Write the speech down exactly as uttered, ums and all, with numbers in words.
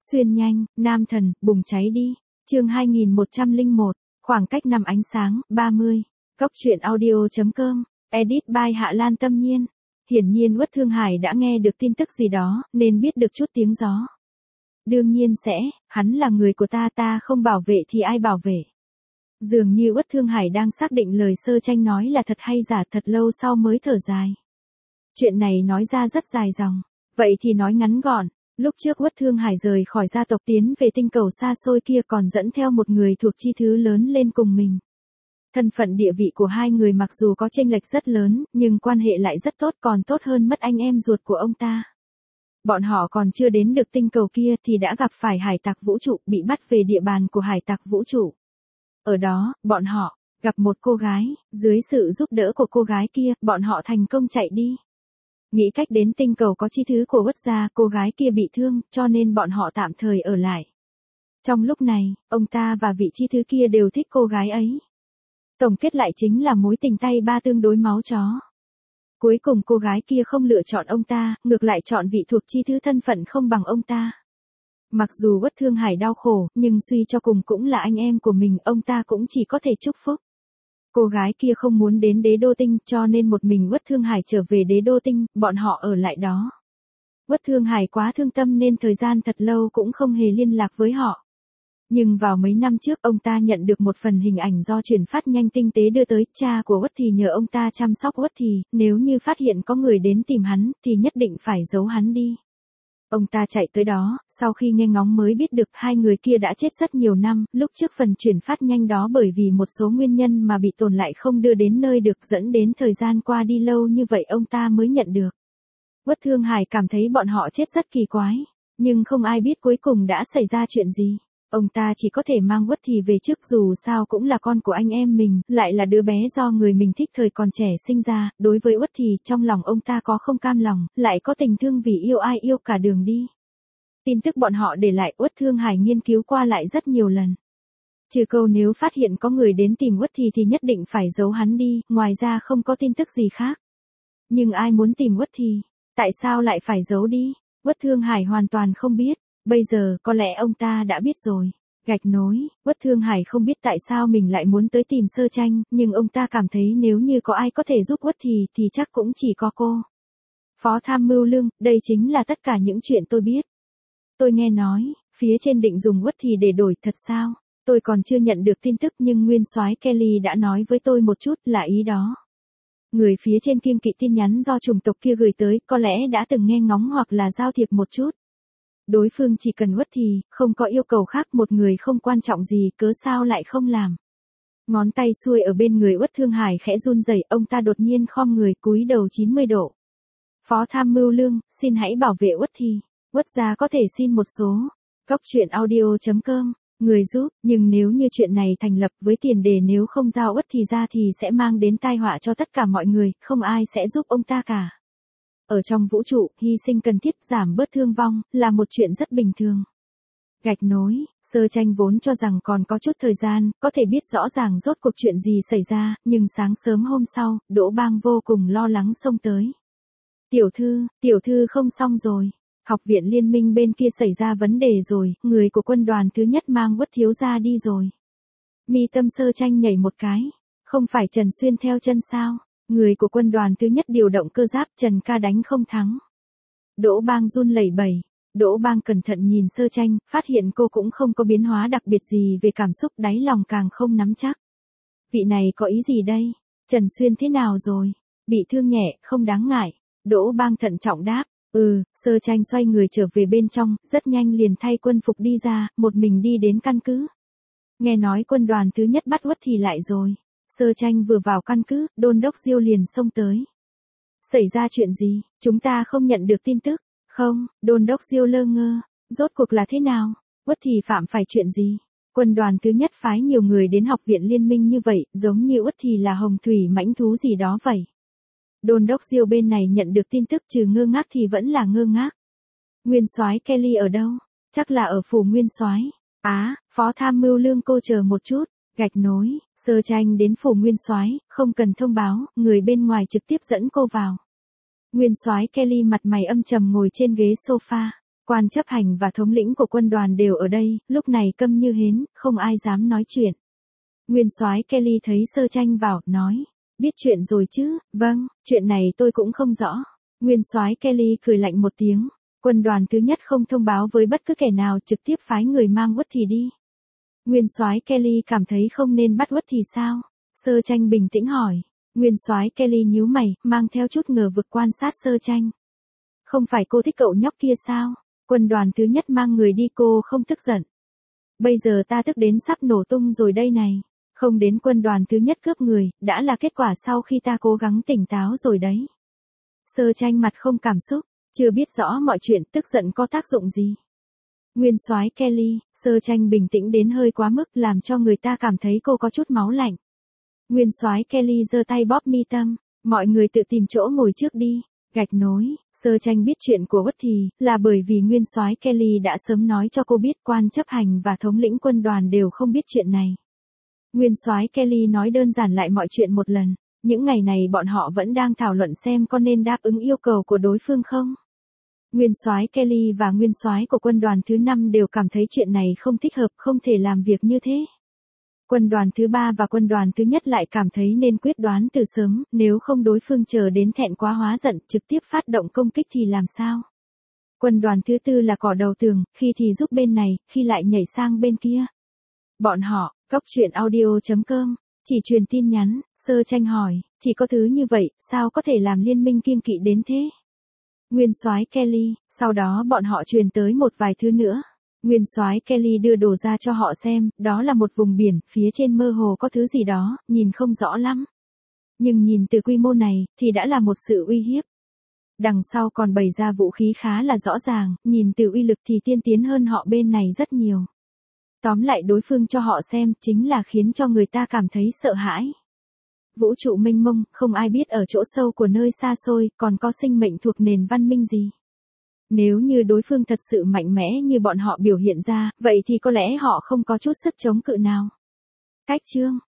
Xuyên nhanh, nam thần, bùng cháy đi. Chương hai nghìn một trăm lẻ một, khoảng cách năm ánh sáng, ba mươi. Cốc truyện audio chấm com, edit by Hạ Lan Tâm Nhiên. Hiển nhiên Uất Thương Hải đã nghe được tin tức gì đó, nên biết được chút tiếng gió. Đương nhiên sẽ, hắn là người của ta, ta không bảo vệ thì ai bảo vệ. Dường như Uất Thương Hải đang xác định lời Sơ Tranh nói là thật hay giả, thật lâu sau mới thở dài. Chuyện này nói ra rất dài dòng, vậy thì nói ngắn gọn. Lúc trước Uất Thương Hải rời khỏi gia tộc tiến về tinh cầu xa xôi kia còn dẫn theo một người thuộc chi thứ lớn lên cùng mình. Thân phận địa vị của hai người mặc dù có chênh lệch rất lớn, nhưng quan hệ lại rất tốt, còn tốt hơn mất anh em ruột của ông ta. Bọn họ còn chưa đến được tinh cầu kia thì đã gặp phải hải tặc vũ trụ, bị bắt về địa bàn của hải tặc vũ trụ. Ở đó, bọn họ gặp một cô gái, dưới sự giúp đỡ của cô gái kia, bọn họ thành công chạy đi. Nghĩ cách đến tinh cầu có chi thứ của Uất gia, cô gái kia bị thương, cho nên bọn họ tạm thời ở lại. Trong lúc này, ông ta và vị chi thứ kia đều thích cô gái ấy. Tổng kết lại chính là mối tình tay ba tương đối máu chó. Cuối cùng cô gái kia không lựa chọn ông ta, ngược lại chọn vị thuộc chi thứ thân phận không bằng ông ta. Mặc dù Uất Thương Hải đau khổ, nhưng suy cho cùng cũng là anh em của mình, ông ta cũng chỉ có thể chúc phúc. Cô gái kia không muốn đến đế đô tinh, cho nên một mình Uất Thương Hải trở về đế đô tinh, bọn họ ở lại đó. Uất Thương Hải quá thương tâm nên thời gian thật lâu cũng không hề liên lạc với họ. Nhưng vào mấy năm trước ông ta nhận được một phần hình ảnh do chuyển phát nhanh tinh tế đưa tới, cha của Uất thì nhờ ông ta chăm sóc Uất thì, nếu như phát hiện có người đến tìm hắn, thì nhất định phải giấu hắn đi. Ông ta chạy tới đó, sau khi nghe ngóng mới biết được hai người kia đã chết rất nhiều năm, lúc trước phần chuyển phát nhanh đó bởi vì một số nguyên nhân mà bị tồn lại không đưa đến nơi được, dẫn đến thời gian qua đi lâu như vậy ông ta mới nhận được. Uất Thương Hải cảm thấy bọn họ chết rất kỳ quái, nhưng không ai biết cuối cùng đã xảy ra chuyện gì. Ông ta chỉ có thể mang Uất thì về trước, dù sao cũng là con của anh em mình, lại là đứa bé do người mình thích thời còn trẻ sinh ra. Đối với Uất thì trong lòng ông ta có không cam lòng, lại có tình thương vì yêu ai yêu cả đường đi. Tin tức bọn họ để lại Uất Thương Hải nghiên cứu qua lại rất nhiều lần. Trừ câu nếu phát hiện có người đến tìm Uất thì thì nhất định phải giấu hắn đi, ngoài ra không có tin tức gì khác. Nhưng ai muốn tìm Uất thì, tại sao lại phải giấu đi? Uất Thương Hải hoàn toàn không biết. Bây giờ, có lẽ ông ta đã biết rồi. Gạch nối, Uất Thương Hải không biết tại sao mình lại muốn tới tìm Sơ Tranh, nhưng ông ta cảm thấy nếu như có ai có thể giúp Uất thì, thì chắc cũng chỉ có cô. Phó Tham Mưu Lương, đây chính là tất cả những chuyện tôi biết. Tôi nghe nói, phía trên định dùng Uất thì để đổi, thật sao? Tôi còn chưa nhận được tin tức nhưng Nguyên soái Kelly đã nói với tôi một chút, là ý đó. Người phía trên kiêng kỵ tin nhắn do chủng tộc kia gửi tới, có lẽ đã từng nghe ngóng hoặc là giao thiệp một chút. Đối phương chỉ cần Uất thì, không có yêu cầu khác, một người không quan trọng gì, cớ sao lại không làm. Ngón tay xuôi ở bên người Uất Thương Hải khẽ run rẩy, ông ta đột nhiên khom người cúi đầu chín mươi độ. Phó Tham Mưu Lương, xin hãy bảo vệ Uất thì. Uất gia có thể xin một số. Cốc truyện audio chấm com, người giúp, nhưng nếu như chuyện này thành lập với tiền đề nếu không giao Uất thì ra thì sẽ mang đến tai họa cho tất cả mọi người, không ai sẽ giúp ông ta cả. Ở trong vũ trụ, hy sinh cần thiết, giảm bớt thương vong, là một chuyện rất bình thường. Gạch nối, Sơ Tranh vốn cho rằng còn có chút thời gian, có thể biết rõ ràng rốt cuộc chuyện gì xảy ra, nhưng sáng sớm hôm sau, Đỗ Bang vô cùng lo lắng xông tới. Tiểu thư, tiểu thư không xong rồi. Học viện liên minh bên kia xảy ra vấn đề rồi, người của quân đoàn thứ nhất mang Uất thiếu gia đi rồi. Mi tâm Sơ Tranh nhảy một cái. Không phải Trần Xuyên theo chân sao? Người của quân đoàn thứ nhất điều động cơ giáp, Trần ca đánh không thắng. Đỗ Bang run lẩy bẩy. Đỗ Bang cẩn thận nhìn Sơ Tranh, phát hiện cô cũng không có biến hóa đặc biệt gì về cảm xúc, đáy lòng càng không nắm chắc. Vị này có ý gì đây? Trần Xuyên thế nào rồi? Bị thương nhẹ, không đáng ngại. Đỗ Bang thận trọng đáp. Ừ, Sơ Tranh xoay người trở về bên trong, rất nhanh liền thay quân phục đi ra, một mình đi đến căn cứ. Nghe nói quân đoàn thứ nhất bắt Uất thì lại rồi. Sơ Tranh vừa vào căn cứ, đôn đốc Diêu liền xông tới. Xảy ra chuyện gì, chúng ta không nhận được tin tức. Không, đôn đốc Diêu lơ ngơ. Rốt cuộc là thế nào? Uất thì phạm phải chuyện gì? Quân đoàn thứ nhất phái nhiều người đến học viện liên minh như vậy, giống như Uất thì là hồng thủy mãnh thú gì đó vậy. Đôn đốc Diêu bên này nhận được tin tức trừ ngơ ngác thì vẫn là ngơ ngác. Nguyên soái Kelly ở đâu? Chắc là ở phủ Nguyên soái. Á, Phó Tham Mưu Lương cô chờ một chút. Gạch nối, Sơ Tranh đến phủ Nguyên soái, không cần thông báo, người bên ngoài trực tiếp dẫn cô vào. Nguyên soái Kelly mặt mày âm trầm ngồi trên ghế sofa. Quan chấp hành và thống lĩnh của quân đoàn đều ở đây, lúc này câm như hến, không ai dám nói chuyện. Nguyên soái Kelly thấy Sơ Tranh vào, nói, biết chuyện rồi chứ, vâng, chuyện này tôi cũng không rõ. Nguyên soái Kelly cười lạnh một tiếng, quân đoàn thứ nhất không thông báo với bất cứ kẻ nào, trực tiếp phái người mang Uất Thì đi. Nguyên soái Kelly cảm thấy không nên bắt Uất Thì sao? Sơ Tranh bình tĩnh hỏi. Nguyên soái Kelly nhíu mày, mang theo chút ngờ vực quan sát Sơ Tranh. Không phải cô thích cậu nhóc kia sao? Quân đoàn thứ nhất mang người đi cô không tức giận. Bây giờ ta tức đến sắp nổ tung rồi đây này. Không đến quân đoàn thứ nhất cướp người, đã là kết quả sau khi ta cố gắng tỉnh táo rồi đấy. Sơ Tranh mặt không cảm xúc, chưa biết rõ mọi chuyện, tức giận có tác dụng gì. Nguyên soái Kelly, Sơ Tranh bình tĩnh đến hơi quá mức, làm cho người ta cảm thấy cô có chút máu lạnh. Nguyên soái Kelly giơ tay bóp mi tâm, mọi người tự tìm chỗ ngồi trước đi. Gạch nối, Sơ Tranh biết chuyện của Uất Thì, là bởi vì Nguyên soái Kelly đã sớm nói cho cô biết, quan chấp hành và thống lĩnh quân đoàn đều không biết chuyện này. Nguyên soái Kelly nói đơn giản lại mọi chuyện một lần, những ngày này bọn họ vẫn đang thảo luận xem có nên đáp ứng yêu cầu của đối phương không. Nguyên soái Kelly và nguyên soái của quân đoàn thứ năm đều cảm thấy chuyện này không thích hợp, không thể làm việc như thế. Quân đoàn thứ ba và quân đoàn thứ nhất lại cảm thấy nên quyết đoán từ sớm, nếu không đối phương chờ đến thẹn quá hóa giận trực tiếp phát động công kích thì làm sao? Quân đoàn thứ tư là cỏ đầu tường, khi thì giúp bên này, khi lại nhảy sang bên kia. Bọn họ, Cóc truyện audio chấm com, chỉ truyền tin nhắn, Sơ Tranh hỏi, chỉ có thứ như vậy, sao có thể làm liên minh kiêng kỵ đến thế? Nguyên soái Kelly, sau đó bọn họ truyền tới một vài thứ nữa. Nguyên soái Kelly đưa đồ ra cho họ xem, đó là một vùng biển, phía trên mơ hồ có thứ gì đó, nhìn không rõ lắm. Nhưng nhìn từ quy mô này, thì đã là một sự uy hiếp. Đằng sau còn bày ra vũ khí khá là rõ ràng, nhìn từ uy lực thì tiên tiến hơn họ bên này rất nhiều. Tóm lại đối phương cho họ xem, chính là khiến cho người ta cảm thấy sợ hãi. Vũ trụ mênh mông, không ai biết ở chỗ sâu của nơi xa xôi, còn có sinh mệnh thuộc nền văn minh gì. Nếu như đối phương thật sự mạnh mẽ như bọn họ biểu hiện ra, vậy thì có lẽ họ không có chút sức chống cự nào. Cách chương